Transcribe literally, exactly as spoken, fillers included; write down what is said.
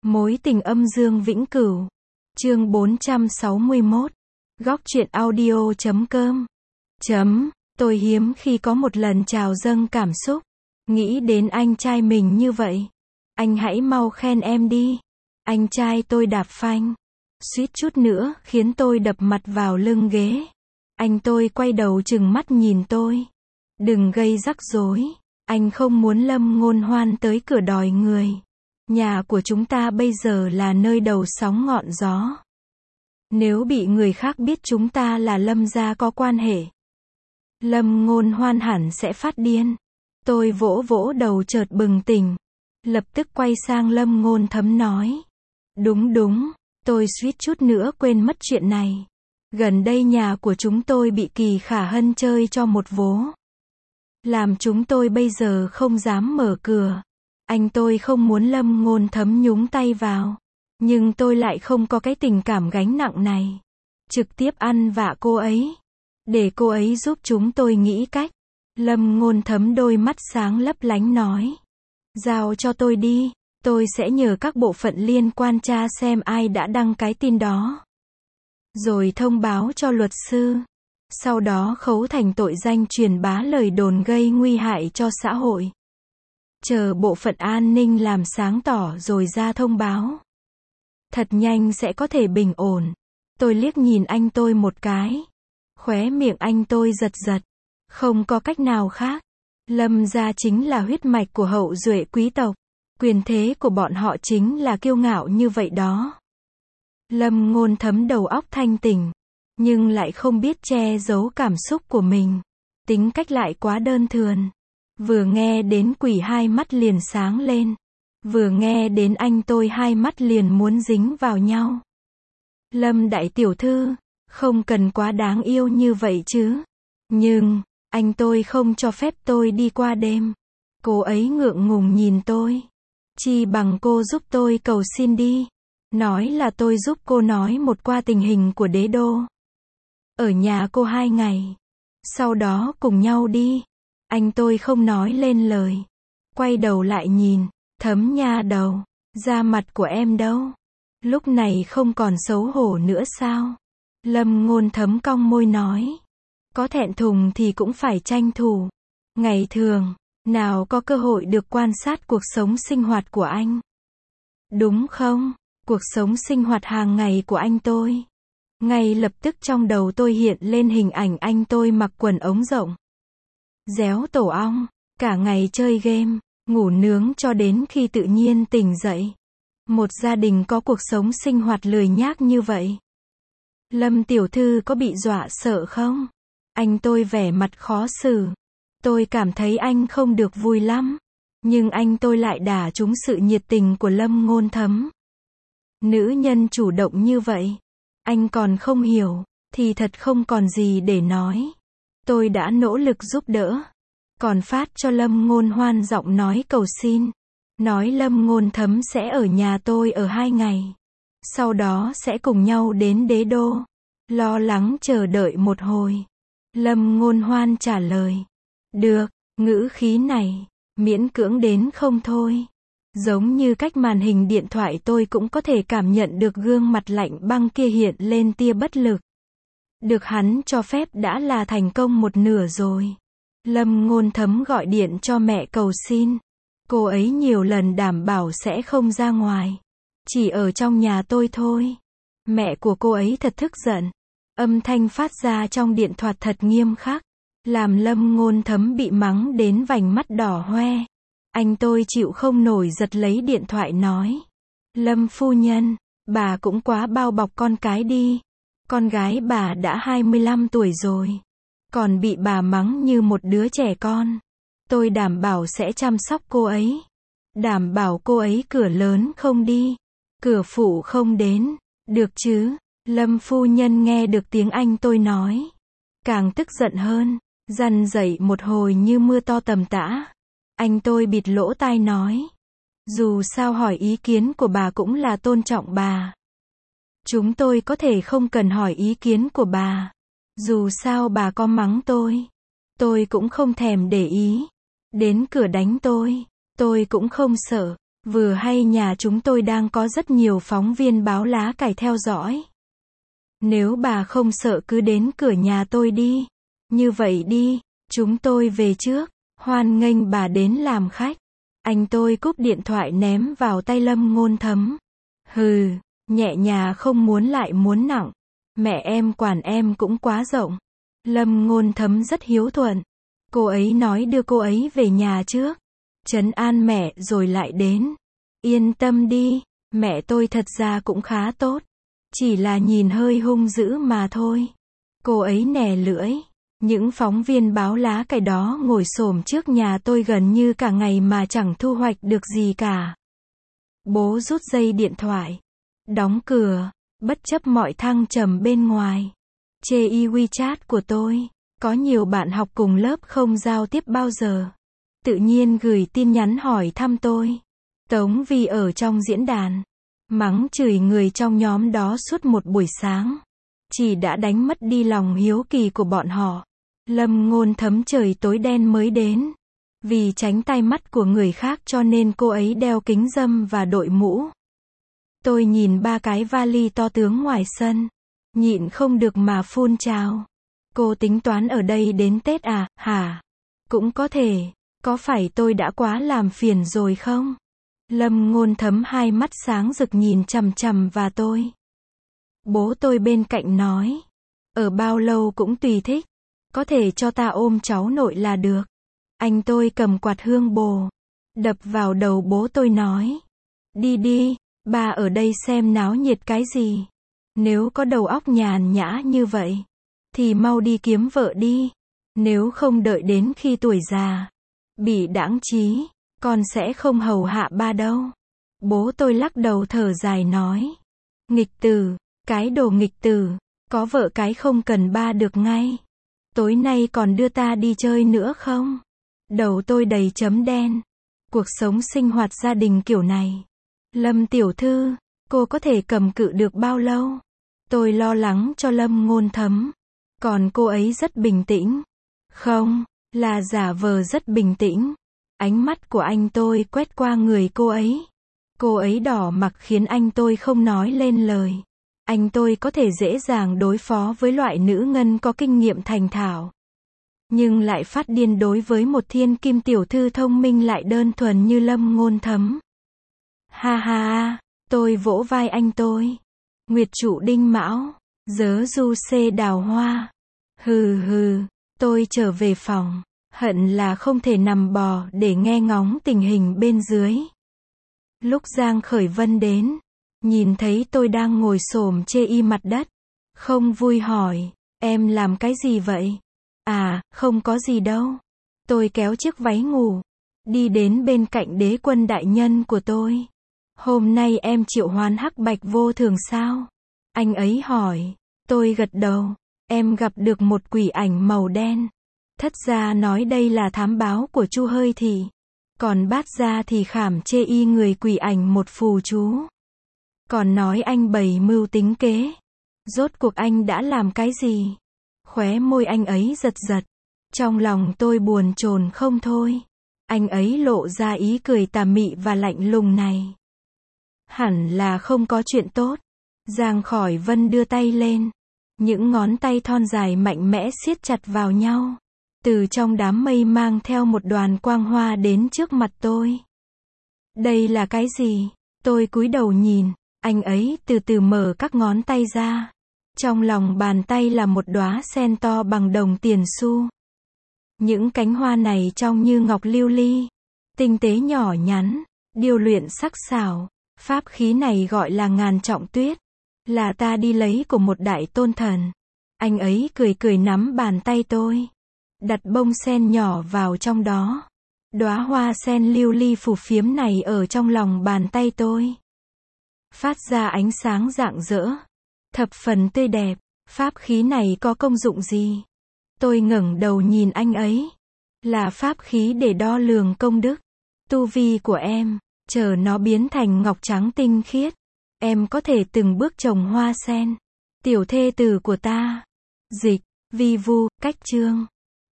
Mối tình âm dương vĩnh cửu. Chương bốn trăm sáu mươi mốt. Góc truyện audio chấm com. Chấm, tôi hiếm khi có một lần trào dâng cảm xúc. Nghĩ đến anh trai mình như vậy. Anh hãy mau khen em đi. Anh trai tôi đạp phanh. Suýt chút nữa khiến tôi đập mặt vào lưng ghế. Anh tôi quay đầu trừng mắt nhìn tôi. Đừng gây rắc rối. Anh không muốn Lâm Ngôn Hoan tới cửa đòi người. Nhà của chúng ta bây giờ là nơi đầu sóng ngọn gió. Nếu bị người khác biết chúng ta là Lâm gia có quan hệ, Lâm Ngôn Hoan hẳn sẽ phát điên. Tôi vỗ vỗ đầu chợt bừng tỉnh. Lập tức quay sang Lâm Ngôn Thấm nói. Đúng đúng, tôi suýt chút nữa quên mất chuyện này. Gần đây nhà của chúng tôi bị Kỳ Khả Hân chơi cho một vố. Làm chúng tôi bây giờ không dám mở cửa. Anh tôi không muốn Lâm Ngôn Thấm nhúng tay vào. Nhưng tôi lại không có cái tình cảm gánh nặng này. Trực tiếp ăn vạ cô ấy. Để cô ấy giúp chúng tôi nghĩ cách. Lâm Ngôn Thấm đôi mắt sáng lấp lánh nói. Giao cho tôi đi. Tôi sẽ nhờ các bộ phận liên quan tra xem ai đã đăng cái tin đó. Rồi thông báo cho luật sư. Sau đó khấu thành tội danh truyền bá lời đồn gây nguy hại cho xã hội. Chờ bộ phận an ninh làm sáng tỏ rồi ra thông báo. Thật nhanh sẽ có thể bình ổn. Tôi liếc nhìn anh tôi một cái. Khóe miệng anh tôi giật giật. Không có cách nào khác. Lâm gia chính là huyết mạch của hậu duệ quý tộc. Quyền thế của bọn họ chính là kiêu ngạo như vậy đó. Lâm Ngôn Thấm đầu óc thanh tỉnh. Nhưng lại không biết che giấu cảm xúc của mình. Tính cách lại quá đơn thuần. Vừa nghe đến Quỷ hai mắt liền sáng lên. Vừa nghe đến anh tôi hai mắt liền muốn dính vào nhau. Lâm đại tiểu thư, không cần quá đáng yêu như vậy chứ. Nhưng, anh tôi không cho phép tôi đi qua đêm. Cô ấy ngượng ngùng nhìn tôi. Chi bằng cô giúp tôi cầu xin đi. Nói là tôi giúp cô nói một qua tình hình của đế đô. Ở nhà cô hai ngày. Sau đó cùng nhau đi. Anh tôi không nói lên lời. Quay đầu lại nhìn. Thấm nha đầu. Da mặt của em đâu? Lúc này không còn xấu hổ nữa sao? Lâm Ngôn Thấm cong môi nói. Có thẹn thùng thì cũng phải tranh thủ. Ngày thường, nào có cơ hội được quan sát cuộc sống sinh hoạt của anh. Đúng không? Cuộc sống sinh hoạt hàng ngày của anh tôi. Ngay lập tức trong đầu tôi hiện lên hình ảnh anh tôi mặc quần ống rộng. Réo tổ ong, cả ngày chơi game, ngủ nướng cho đến khi tự nhiên tỉnh dậy. Một gia đình có cuộc sống sinh hoạt lười nhác như vậy. Lâm tiểu thư có bị dọa sợ không? Anh tôi vẻ mặt khó xử. Tôi cảm thấy anh không được vui lắm. Nhưng anh tôi lại đả trúng sự nhiệt tình của Lâm Ngôn Thấm. Nữ nhân chủ động như vậy. Anh còn không hiểu, thì thật không còn gì để nói. Tôi đã nỗ lực giúp đỡ. Còn phát cho Lâm Ngôn Hoan giọng nói cầu xin. Nói Lâm Ngôn Thấm sẽ ở nhà tôi ở hai ngày. Sau đó sẽ cùng nhau đến đế đô. Lo lắng chờ đợi một hồi. Lâm Ngôn Hoan trả lời. Được, ngữ khí này, miễn cưỡng đến không thôi. Giống như cách màn hình điện thoại tôi cũng có thể cảm nhận được gương mặt lạnh băng kia hiện lên tia bất lực. Được hắn cho phép đã là thành công một nửa rồi. Lâm Ngôn Thấm gọi điện cho mẹ cầu xin. Cô ấy nhiều lần đảm bảo sẽ không ra ngoài. Chỉ ở trong nhà tôi thôi. Mẹ của cô ấy thật tức giận. Âm thanh phát ra trong điện thoại thật nghiêm khắc. Làm Lâm Ngôn Thấm bị mắng đến vành mắt đỏ hoe. Anh tôi chịu không nổi giật lấy điện thoại nói. Lâm phu nhân, bà cũng quá bao bọc con cái đi. Con gái bà đã hai mươi lăm tuổi rồi. Còn bị bà mắng như một đứa trẻ con. Tôi đảm bảo sẽ chăm sóc cô ấy. Đảm bảo cô ấy cửa lớn không đi. Cửa phụ không đến. Được chứ? Lâm phu nhân nghe được tiếng anh tôi nói. Càng tức giận hơn. Răn dậy một hồi như mưa to tầm tã. Anh tôi bịt lỗ tai nói. Dù sao hỏi ý kiến của bà cũng là tôn trọng bà. Chúng tôi có thể không cần hỏi ý kiến của bà. Dù sao bà có mắng tôi. Tôi cũng không thèm để ý. Đến cửa đánh tôi. Tôi cũng không sợ. Vừa hay nhà chúng tôi đang có rất nhiều phóng viên báo lá cải theo dõi. Nếu bà không sợ cứ đến cửa nhà tôi đi. Như vậy đi, chúng tôi về trước, hoan nghênh bà đến làm khách. Anh tôi cúp điện thoại ném vào tay Lâm Ngôn Thấm. Hừ, nhẹ nhà không muốn lại muốn nặng. Mẹ em quản em cũng quá rộng. Lâm Ngôn Thấm rất hiếu thuận. Cô ấy nói đưa cô ấy về nhà trước. Trấn an mẹ rồi lại đến. Yên tâm đi, mẹ tôi thật ra cũng khá tốt. Chỉ là nhìn hơi hung dữ mà thôi. Cô ấy nè lưỡi. Những phóng viên báo lá cải đó ngồi xổm trước nhà tôi gần như cả ngày mà chẳng thu hoạch được gì cả. Bố rút dây điện thoại. Đóng cửa, bất chấp mọi thăng trầm bên ngoài. Chê y WeChat của tôi. Có nhiều bạn học cùng lớp không giao tiếp bao giờ. Tự nhiên gửi tin nhắn hỏi thăm tôi. Tống Vi ở trong diễn đàn. Mắng chửi người trong nhóm đó suốt một buổi sáng. Chỉ đã đánh mất đi lòng hiếu kỳ của bọn họ. Lâm Ngôn Thấm trời tối đen mới đến. Vì tránh tai mắt của người khác cho nên cô ấy đeo kính râm và đội mũ. Tôi nhìn ba cái vali to tướng ngoài sân. Nhịn không được mà phun trào. Cô tính toán ở đây đến Tết à, hả? Cũng có thể. Có phải tôi đã quá làm phiền rồi không? Lâm Ngôn Thấm hai mắt sáng rực nhìn chằm chằm vào tôi. Bố tôi bên cạnh nói. Ở bao lâu cũng tùy thích. Có thể cho ta ôm cháu nội là được. Anh tôi cầm quạt hương bồ. Đập vào đầu bố tôi nói. Đi đi, ba ở đây xem náo nhiệt cái gì. Nếu có đầu óc nhàn nhã như vậy. Thì mau đi kiếm vợ đi. Nếu không đợi đến khi tuổi già. Bị đãng trí. Con sẽ không hầu hạ ba đâu. Bố tôi lắc đầu thở dài nói. Nghịch tử, cái đồ nghịch tử. Có vợ cái không cần ba được ngay. Tối nay còn đưa ta đi chơi nữa không? Đầu tôi đầy chấm đen. Cuộc sống sinh hoạt gia đình kiểu này. Lâm tiểu thư, cô có thể cầm cự được bao lâu? Tôi lo lắng cho Lâm Ngôn Thấm. Còn cô ấy rất bình tĩnh. Không, là giả vờ rất bình tĩnh. Ánh mắt của anh tôi quét qua người cô ấy. Cô ấy đỏ mặt khiến anh tôi không nói lên lời. Anh tôi có thể dễ dàng đối phó với loại nữ ngân có kinh nghiệm thành thạo. Nhưng lại phát điên đối với một thiên kim tiểu thư thông minh lại đơn thuần như Lâm Ngôn Thấm. Ha ha ha, tôi vỗ vai anh tôi. Nguyệt trụ đinh mão, dớ du xê đào hoa. Hừ hừ, tôi trở về phòng. Hận là không thể nằm bò để nghe ngóng tình hình bên dưới. Lúc Giang Khởi Vân đến, nhìn thấy tôi đang ngồi xổm chê y mặt đất. Không vui hỏi, em làm cái gì vậy? À, không có gì đâu. Tôi kéo chiếc váy ngủ, đi đến bên cạnh đế quân đại nhân của tôi. Hôm nay em triệu hoán hắc bạch vô thường sao? Anh ấy hỏi, tôi gật đầu, em gặp được một quỷ ảnh màu đen. Thất gia nói đây là thám báo của Chu Hơi Thị. Còn bát gia thì khảm chê y người quỷ ảnh một phù chú. Còn nói anh bày mưu tính kế. Rốt cuộc anh đã làm cái gì? Khóe môi anh ấy giật giật. Trong lòng tôi buồn chồn không thôi. Anh ấy lộ ra ý cười tà mị và lạnh lùng này. Hẳn là không có chuyện tốt. Giang Khởi Vân đưa tay lên. Những ngón tay thon dài mạnh mẽ siết chặt vào nhau. Từ trong đám mây mang theo một đoàn quang hoa đến trước mặt tôi. Đây là cái gì? Tôi cúi đầu nhìn. Anh ấy từ từ mở các ngón tay ra. Trong lòng bàn tay là một đóa sen to bằng đồng tiền xu. Những cánh hoa này trông như ngọc lưu ly. Tinh tế nhỏ nhắn. Điêu luyện sắc sảo. Pháp khí này gọi là ngàn trọng tuyết. Là ta đi lấy của một đại tôn thần. Anh ấy cười cười nắm bàn tay tôi. Đặt bông sen nhỏ vào trong đó. Đóa hoa sen lưu ly phù phiếm này ở trong lòng bàn tay tôi. Phát ra ánh sáng rạng rỡ. Thập phần tươi đẹp. Pháp khí này có công dụng gì? Tôi ngẩng đầu nhìn anh ấy. Là pháp khí để đo lường công đức. Tu vi của em. Chờ nó biến thành ngọc trắng tinh khiết. Em có thể từng bước trồng hoa sen. Tiểu thê tử của ta. Dịch. Vi vu. Cách chương.